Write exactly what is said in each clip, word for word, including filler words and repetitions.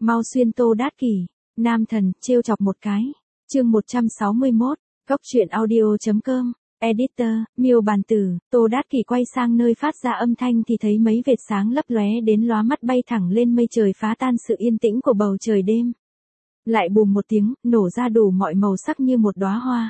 Mau xuyên Tô Đát Kỷ, nam thần, trêu chọc một cái. Chương một trăm sáu mươi mốt, Góc truyện audio chấm com, Editor, Miêu Bàn Tử. Tô Đát Kỷ quay sang nơi phát ra âm thanh thì thấy mấy vệt sáng lấp lóe đến lóa mắt bay thẳng lên mây trời, phá tan sự yên tĩnh của bầu trời đêm. Lại bùm một tiếng, nổ ra đủ mọi màu sắc như một đóa hoa.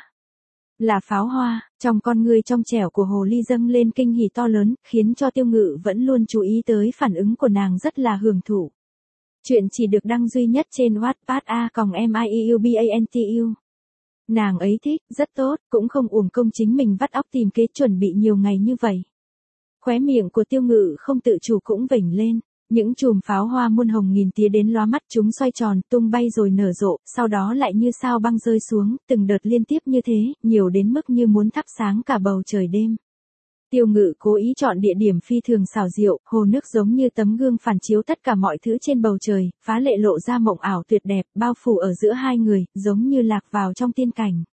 Là pháo hoa. Trong con ngươi trong trẻo của hồ ly dâng lên kinh hỉ to lớn, khiến cho Tiêu Ngự vẫn luôn chú ý tới phản ứng của nàng rất là hưởng thụ. Chuyện chỉ được đăng duy nhất trên Wattpad a còng M I E U B A N T U. Nàng ấy thích, rất tốt, cũng không uổng công chính mình vắt óc tìm kế chuẩn bị nhiều ngày như vậy. Khóe miệng của Tiêu Ngự không tự chủ cũng vểnh lên, những chùm pháo hoa muôn hồng nghìn tía đến lóa mắt, chúng xoay tròn, tung bay rồi nở rộ, sau đó lại như sao băng rơi xuống, từng đợt liên tiếp như thế, nhiều đến mức như muốn thắp sáng cả bầu trời đêm. Tiêu Ngự cố ý chọn địa điểm phi thường xảo diệu, hồ nước giống như tấm gương phản chiếu tất cả mọi thứ trên bầu trời, phá lệ lộ ra mộng ảo tuyệt đẹp, bao phủ ở giữa hai người, giống như lạc vào trong tiên cảnh.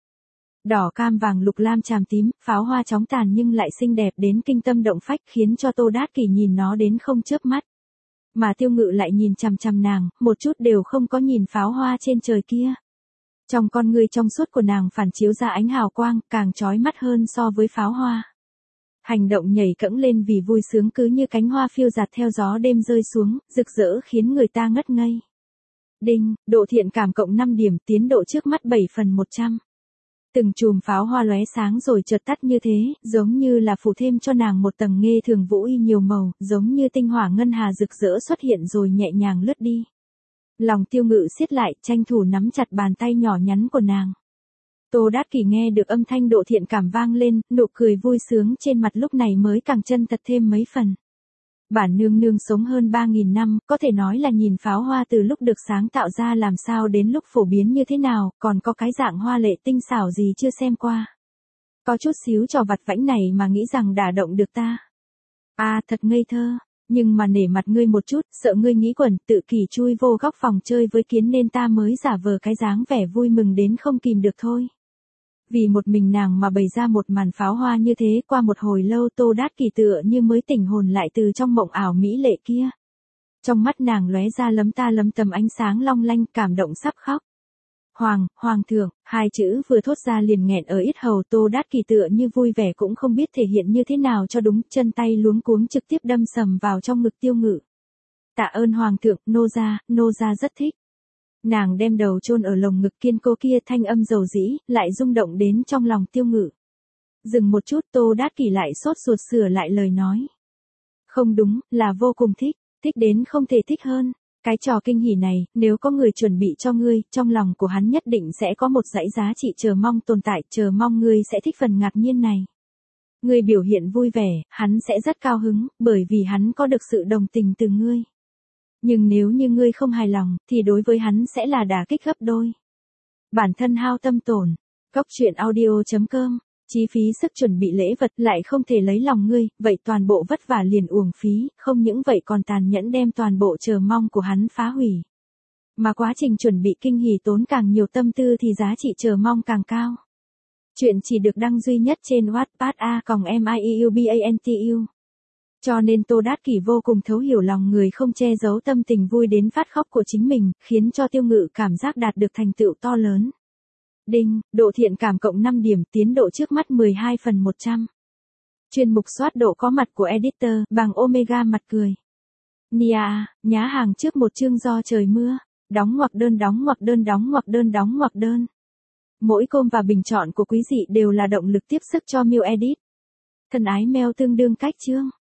Đỏ cam vàng lục lam chàm tím, pháo hoa chóng tàn nhưng lại xinh đẹp đến kinh tâm động phách, khiến cho Tô Đát Kỷ nhìn nó đến không chớp mắt. Mà Tiêu Ngự lại nhìn chằm chằm nàng, một chút đều không có nhìn pháo hoa trên trời kia. Trong con ngươi trong suốt của nàng phản chiếu ra ánh hào quang, càng chói mắt hơn so với pháo hoa. Hành động nhảy cẫng lên vì vui sướng cứ như cánh hoa phiêu dạt theo gió đêm rơi xuống, rực rỡ khiến người ta ngất ngây. Đinh, độ thiện cảm cộng năm điểm, tiến độ trước mắt bảy phần một trăm. Từng chùm pháo hoa lóe sáng rồi chợt tắt như thế, giống như là phủ thêm cho nàng một tầng nghê thường vũ y nhiều màu, giống như tinh hỏa ngân hà rực rỡ xuất hiện rồi nhẹ nhàng lướt đi. Lòng Tiêu Ngự siết lại, tranh thủ nắm chặt bàn tay nhỏ nhắn của nàng. Tô Đát Kỷ nghe được âm thanh độ thiện cảm vang lên, nụ cười vui sướng trên mặt lúc này mới càng chân thật thêm mấy phần. Bản nương nương sống hơn ba nghìn năm, có thể nói là nhìn pháo hoa từ lúc được sáng tạo ra làm sao đến lúc phổ biến như thế nào, còn có cái dạng hoa lệ tinh xảo gì chưa xem qua. Có chút xíu trò vặt vãnh này mà nghĩ rằng đả động được ta. À, thật ngây thơ, nhưng mà nể mặt ngươi một chút, sợ ngươi nghĩ quẩn, tự kỷ chui vô góc phòng chơi với kiến nên ta mới giả vờ cái dáng vẻ vui mừng đến không kìm được thôi. Vì một mình nàng mà bày ra một màn pháo hoa như thế, qua một hồi lâu Tô Đát Kỷ tựa như mới tỉnh hồn lại từ trong mộng ảo mỹ lệ kia. Trong mắt nàng lóe ra lấm ta lấm tấm ánh sáng long lanh, cảm động sắp khóc. Hoàng, Hoàng thượng, hai chữ vừa thốt ra liền nghẹn ở yết hầu. Tô Đát Kỷ tựa như vui vẻ cũng không biết thể hiện như thế nào cho đúng, chân tay luống cuống trực tiếp đâm sầm vào trong ngực Tiêu Ngự. Tạ ơn Hoàng thượng, nô gia, nô gia rất thích. Nàng đem đầu chôn ở lồng ngực kiên cố kia, thanh âm dầu dĩ, lại rung động đến trong lòng Tiêu Ngự. Dừng một chút, Tô Đát Kỷ lại sốt ruột sửa lại lời nói. Không đúng, là vô cùng thích, thích đến không thể thích hơn. Cái trò kinh hỉ này, nếu có người chuẩn bị cho ngươi, trong lòng của hắn nhất định sẽ có một dãy giá trị chờ mong tồn tại, chờ mong ngươi sẽ thích phần ngạc nhiên này. Ngươi biểu hiện vui vẻ, hắn sẽ rất cao hứng, bởi vì hắn có được sự đồng tình từ ngươi. Nhưng nếu như ngươi không hài lòng, thì đối với hắn sẽ là đả kích gấp đôi. Bản thân hao tâm tổn. Góc truyện audio chấm com, chi phí sức chuẩn bị lễ vật lại không thể lấy lòng ngươi, vậy toàn bộ vất vả liền uổng phí, không những vậy còn tàn nhẫn đem toàn bộ chờ mong của hắn phá hủy. Mà quá trình chuẩn bị kinh hỉ tốn càng nhiều tâm tư thì giá trị chờ mong càng cao. Chuyện chỉ được đăng duy nhất trên Wattpad a còng M I E U B A N T U. Cho nên Tô Đát Kỷ vô cùng thấu hiểu lòng người, không che giấu tâm tình vui đến phát khóc của chính mình, khiến cho Tiêu Ngự cảm giác đạt được thành tựu to lớn. Đinh, độ thiện cảm cộng năm điểm, tiến độ trước mắt mười hai phần một trăm. Chuyên mục soát độ có mặt của Editor, bằng Omega mặt cười. Nia, nhá hàng trước một chương do trời mưa, đóng ngoặc đơn đóng ngoặc đơn đóng ngoặc đơn đóng ngoặc đơn. Mỗi com và bình chọn của quý dị đều là động lực tiếp sức cho Miu Edit. Thân ái mail tương đương cách chương.